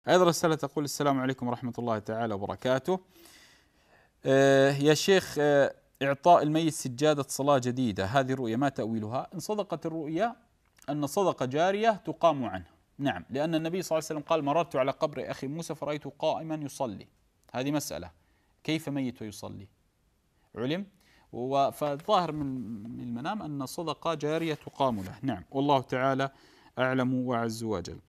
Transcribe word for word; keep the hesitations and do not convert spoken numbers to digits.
هذه رسالة تقول: السلام عليكم ورحمة الله تعالى وبركاته. آه يا شيخ، آه إعطاء الميت سجادة صلاة جديدة، هذه الرؤيا ما تأويلها؟ إن صدقت الرؤيا أن صدقة جارية تقام عنه، نعم، لأن النبي صلى الله عليه وسلم قال: مررت على قبر أخي موسى فرأيته قائما يصلي. هذه مسألة، كيف ميت ويصلي؟ علم. فالظاهر من المنام أن صدقة جارية تقام له، نعم، والله تعالى أعلم وأعز وجل.